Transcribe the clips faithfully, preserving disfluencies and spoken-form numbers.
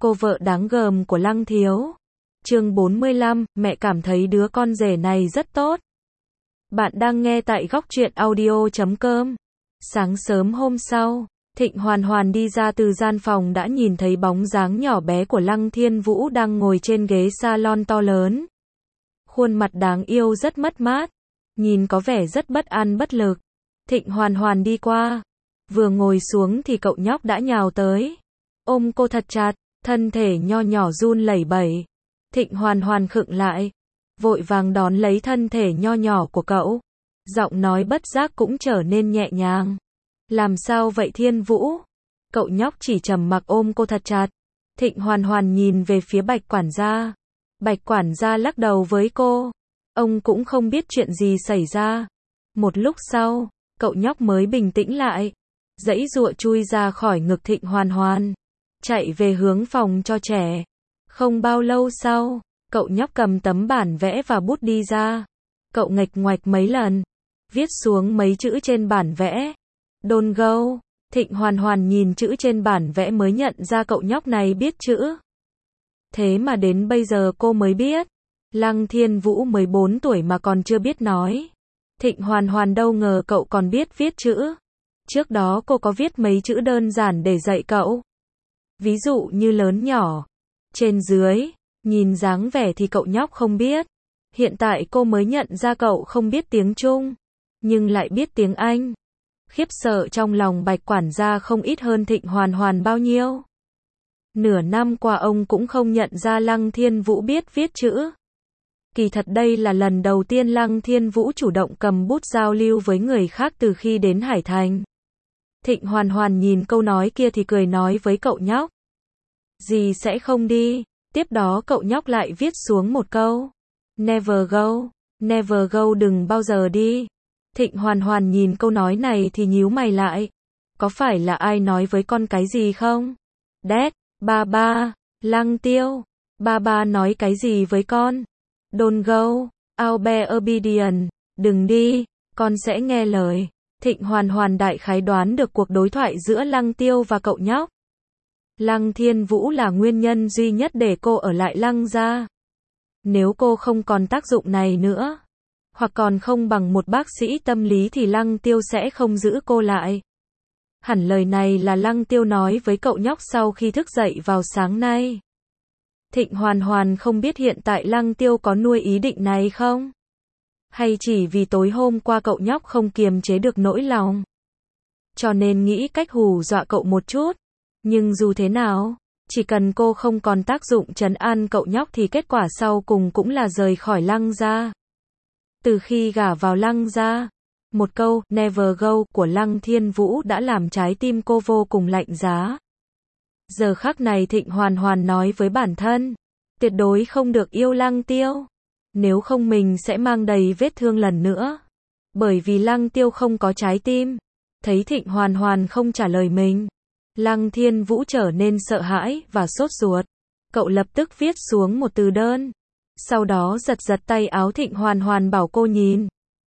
cô vợ đáng gờm của Lăng Thiếu. Chương bốn mươi lăm, mẹ cảm thấy đứa con rể này rất tốt. Bạn đang nghe tại góc truyện audio chấm com. Sáng sớm hôm sau, Thịnh Hoàn Hoàn đi ra từ gian phòng đã nhìn thấy bóng dáng nhỏ bé của Lăng Thiên Vũ đang ngồi trên ghế salon to lớn. Khuôn mặt đáng yêu rất mất mát, nhìn có vẻ rất bất an bất lực. Thịnh Hoàn Hoàn đi qua, vừa ngồi xuống thì cậu nhóc đã nhào tới, ôm cô thật chặt, thân thể nho nhỏ run lẩy bẩy. Thịnh Hoàn Hoàn khựng lại, vội vàng đón lấy thân thể nho nhỏ của cậu. Giọng nói bất giác cũng trở nên nhẹ nhàng. Làm sao vậy Thiên Vũ? Cậu nhóc chỉ trầm mặc ôm cô thật chặt. Thịnh Hoàn Hoàn nhìn về phía Bạch quản gia. Bạch quản gia lắc đầu với cô. Ông cũng không biết chuyện gì xảy ra. Một lúc sau, cậu nhóc mới bình tĩnh lại. Giãy giụa chui ra khỏi ngực Thịnh Hoàn Hoàn, chạy về hướng phòng cho trẻ. Không bao lâu sau, cậu nhóc cầm tấm bản vẽ và bút đi ra. Cậu nghịch ngoạch mấy lần, viết xuống mấy chữ trên bản vẽ. Don't go. Thịnh Hoàn Hoàn nhìn chữ trên bản vẽ mới nhận ra cậu nhóc này biết chữ. Thế mà đến bây giờ cô mới biết. Lăng Thiên Vũ mới bốn tuổi mà còn chưa biết nói. Thịnh Hoàn Hoàn đâu ngờ cậu còn biết viết chữ. Trước đó cô có viết mấy chữ đơn giản để dạy cậu. Ví dụ như lớn nhỏ, trên dưới, nhìn dáng vẻ thì cậu nhóc không biết. Hiện tại cô mới nhận ra cậu không biết tiếng Trung, nhưng lại biết tiếng Anh. Khiếp sợ trong lòng Bạch quản gia không ít hơn Thịnh Hoàn Hoàn bao nhiêu. Nửa năm qua ông cũng không nhận ra Lăng Thiên Vũ biết viết chữ. Kỳ thật đây là lần đầu tiên Lăng Thiên Vũ chủ động cầm bút giao lưu với người khác từ khi đến Hải Thành. Thịnh Hoàn Hoàn nhìn câu nói kia thì cười nói với cậu nhóc. Dì sẽ không đi. Tiếp đó cậu nhóc lại viết xuống một câu. Never go. Never go, đừng bao giờ đi. Thịnh Hoàn Hoàn nhìn câu nói này thì nhíu mày lại. Có phải là ai nói với con cái gì không? Dad, ba ba, Lăng Tiêu. Ba ba nói cái gì với con? Don't go, I'll be obedient. Đừng đi, con sẽ nghe lời. Thịnh Hoàn Hoàn đại khái đoán được cuộc đối thoại giữa Lăng Tiêu và cậu nhóc. Lăng Thiên Vũ là nguyên nhân duy nhất để cô ở lại Lăng gia. Nếu cô không còn tác dụng này nữa, hoặc còn không bằng một bác sĩ tâm lý thì Lăng Tiêu sẽ không giữ cô lại. Hẳn lời này là Lăng Tiêu nói với cậu nhóc sau khi thức dậy vào sáng nay. Thịnh Hoàn Hoàn không biết hiện tại Lăng Tiêu có nuôi ý định này không? Hay chỉ vì tối hôm qua cậu nhóc không kiềm chế được nỗi lòng, cho nên nghĩ cách hù dọa cậu một chút. Nhưng dù thế nào, chỉ cần cô không còn tác dụng trấn an cậu nhóc thì kết quả sau cùng cũng là rời khỏi Lăng gia. Từ khi gả vào Lăng gia, một câu never go của Lăng Thiên Vũ đã làm trái tim cô vô cùng lạnh giá. Giờ khắc này Thịnh Hoàn Hoàn nói với bản thân, tuyệt đối không được yêu Lăng Tiêu. Nếu không mình sẽ mang đầy vết thương lần nữa. Bởi vì Lăng Tiêu không có trái tim. Thấy Thịnh Hoàn Hoàn không trả lời mình, Lăng Thiên Vũ trở nên sợ hãi và sốt ruột. Cậu lập tức viết xuống một từ đơn. Sau đó giật giật tay áo Thịnh Hoàn Hoàn bảo cô nhìn.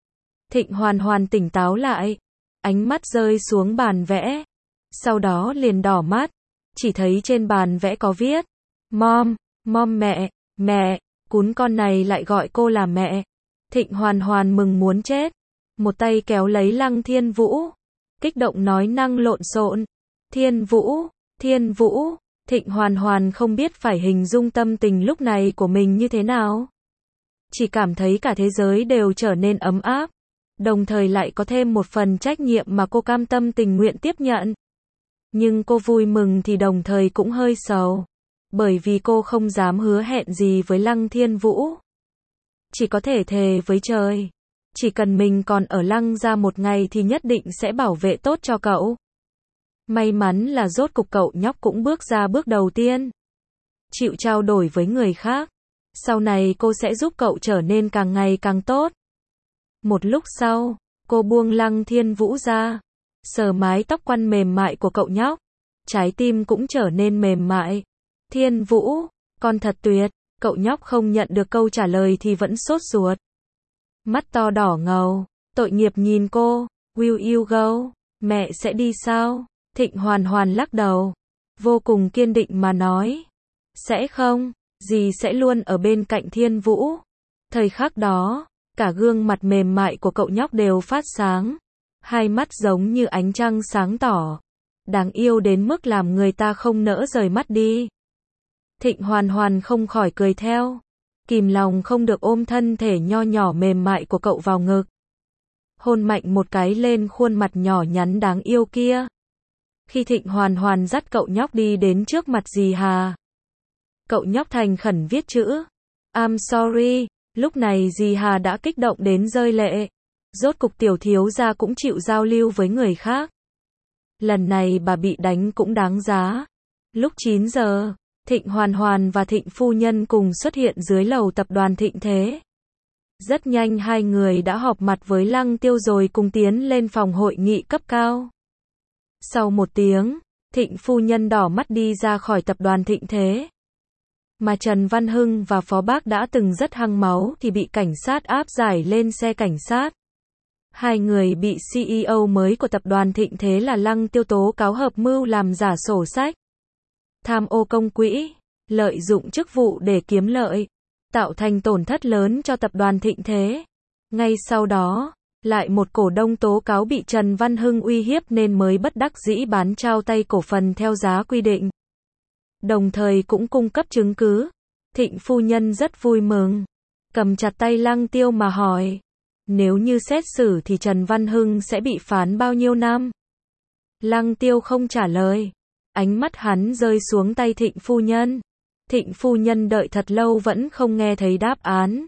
Thịnh Hoàn Hoàn tỉnh táo lại. Ánh mắt rơi xuống bàn vẽ. Sau đó liền đỏ mắt. Chỉ thấy trên bàn vẽ có viết. Mom, mom mẹ, mẹ. Cún con này lại gọi cô là mẹ. Thịnh Hoàn Hoàn mừng muốn chết. Một tay kéo lấy Lăng Thiên Vũ. Kích động nói năng lộn xộn. Thiên Vũ, Thiên Vũ. Thịnh Hoàn Hoàn không biết phải hình dung tâm tình lúc này của mình như thế nào. Chỉ cảm thấy cả thế giới đều trở nên ấm áp. Đồng thời lại có thêm một phần trách nhiệm mà cô cam tâm tình nguyện tiếp nhận. Nhưng cô vui mừng thì đồng thời cũng hơi sầu. Bởi vì cô không dám hứa hẹn gì với Lăng Thiên Vũ. Chỉ có thể thề với trời. Chỉ cần mình còn ở Lăng gia một ngày thì nhất định sẽ bảo vệ tốt cho cậu. May mắn là rốt cục cậu nhóc cũng bước ra bước đầu tiên. Chịu trao đổi với người khác. Sau này cô sẽ giúp cậu trở nên càng ngày càng tốt. Một lúc sau, cô buông Lăng Thiên Vũ ra. Sờ mái tóc quăn mềm mại của cậu nhóc. Trái tim cũng trở nên mềm mại. Thiên Vũ, con thật tuyệt. Cậu nhóc không nhận được câu trả lời thì vẫn sốt ruột. Mắt to đỏ ngầu, tội nghiệp nhìn cô. Will you go? Mẹ sẽ đi sao? Thịnh Hoàn Hoàn lắc đầu, vô cùng kiên định mà nói. Sẽ không, dì sẽ luôn ở bên cạnh Thiên Vũ. Thời khắc đó, cả gương mặt mềm mại của cậu nhóc đều phát sáng. Hai mắt giống như ánh trăng sáng tỏ. Đáng yêu đến mức làm người ta không nỡ rời mắt đi. Thịnh Hoàn Hoàn không khỏi cười theo. Kìm lòng không được ôm thân thể nho nhỏ mềm mại của cậu vào ngực. Hôn mạnh một cái lên khuôn mặt nhỏ nhắn đáng yêu kia. Khi Thịnh Hoàn Hoàn dắt cậu nhóc đi đến trước mặt dì Hà. Cậu nhóc thành khẩn viết chữ I'm sorry. Lúc này dì Hà đã kích động đến rơi lệ. Rốt cục tiểu thiếu gia cũng chịu giao lưu với người khác. Lần này bà bị đánh cũng đáng giá. Lúc chín giờ, Thịnh Hoàn Hoàn và Thịnh phu nhân cùng xuất hiện dưới lầu tập đoàn Thịnh Thế. Rất nhanh hai người đã họp mặt với Lăng Tiêu rồi cùng tiến lên phòng hội nghị cấp cao. Sau một tiếng, Thịnh phu nhân đỏ mắt đi ra khỏi tập đoàn Thịnh Thế. Mà Trần Văn Hưng và Phó Bác đã từng rất hăng máu thì bị cảnh sát áp giải lên xe cảnh sát. Hai người bị xê e ô mới của tập đoàn Thịnh Thế là Lăng Tiêu tố cáo hợp mưu làm giả sổ sách, tham ô công quỹ, lợi dụng chức vụ để kiếm lợi, tạo thành tổn thất lớn cho tập đoàn Thịnh Thế. Ngay sau đó, lại một cổ đông tố cáo bị Trần Văn Hưng uy hiếp nên mới bất đắc dĩ bán trao tay cổ phần theo giá quy định. Đồng thời cũng cung cấp chứng cứ. Thịnh phu nhân rất vui mừng, cầm chặt tay Lăng Tiêu mà hỏi, nếu như xét xử thì Trần Văn Hưng sẽ bị phán bao nhiêu năm? Lăng Tiêu không trả lời, ánh mắt hắn rơi xuống tay Thịnh phu nhân. Thịnh phu nhân đợi thật lâu vẫn không nghe thấy đáp án.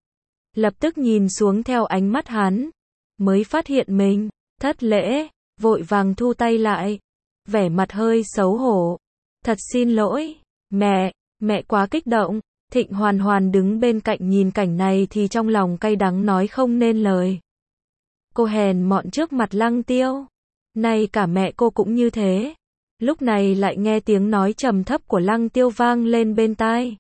Lập tức nhìn xuống theo ánh mắt hắn, mới phát hiện mình thất lễ, vội vàng thu tay lại, vẻ mặt hơi xấu hổ. Thật xin lỗi, mẹ, mẹ quá kích động. Thịnh Hoàn Hoàn đứng bên cạnh nhìn cảnh này thì trong lòng cay đắng nói không nên lời. Cô hèn mọn trước mặt Lăng Tiêu. Nay cả mẹ cô cũng như thế. Lúc này lại nghe tiếng nói trầm thấp của Lăng Tiêu vang lên bên tai.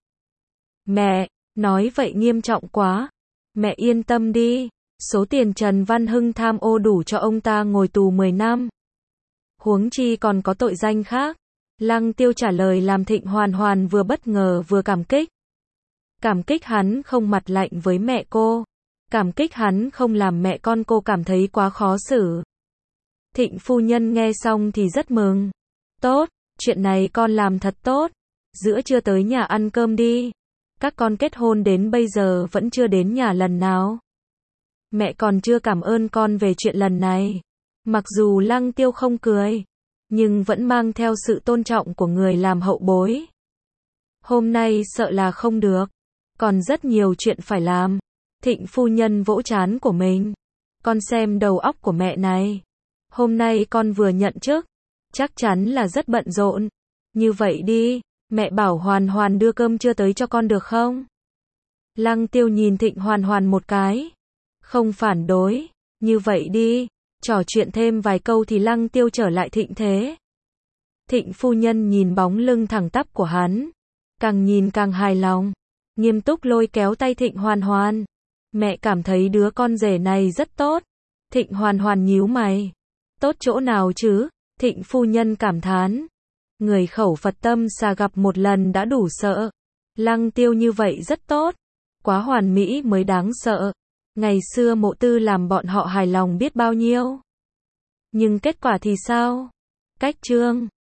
Mẹ, nói vậy nghiêm trọng quá. Mẹ yên tâm đi, số tiền Trần Văn Hưng tham ô đủ cho ông ta ngồi tù mười năm. Huống chi còn có tội danh khác. Lăng Tiêu trả lời làm Thịnh Hoàn Hoàn vừa bất ngờ vừa cảm kích. Cảm kích hắn không mặt lạnh với mẹ cô. Cảm kích hắn không làm mẹ con cô cảm thấy quá khó xử. Thịnh phu nhân nghe xong thì rất mừng. Tốt, chuyện này con làm thật tốt. Giữa trưa tới nhà ăn cơm đi. Các con kết hôn đến bây giờ vẫn chưa đến nhà lần nào. Mẹ còn chưa cảm ơn con về chuyện lần này. Mặc dù Lăng Tiêu không cười, nhưng vẫn mang theo sự tôn trọng của người làm hậu bối. Hôm nay sợ là không được. Còn rất nhiều chuyện phải làm. Thịnh phu nhân vỗ trán của mình. Con xem đầu óc của mẹ này. Hôm nay con vừa nhận chức. Chắc chắn là rất bận rộn. Như vậy đi, mẹ bảo Hoàn Hoàn đưa cơm trưa tới cho con được không? Lăng Tiêu nhìn Thịnh Hoàn Hoàn một cái. Không phản đối. Như vậy đi. Trò chuyện thêm vài câu thì Lăng Tiêu trở lại Thịnh Thế. Thịnh phu nhân nhìn bóng lưng thẳng tắp của hắn. Càng nhìn càng hài lòng. Nghiêm túc lôi kéo tay Thịnh Hoàn Hoàn. Mẹ cảm thấy đứa con rể này rất tốt. Thịnh Hoàn Hoàn nhíu mày. Tốt chỗ nào chứ? Thịnh phu nhân cảm thán. Người khẩu Phật tâm xà gặp một lần đã đủ sợ. Lăng Tiêu như vậy rất tốt. Quá hoàn mỹ mới đáng sợ. Ngày xưa Mộ Tư làm bọn họ hài lòng biết bao nhiêu. Nhưng kết quả thì sao? Cách chương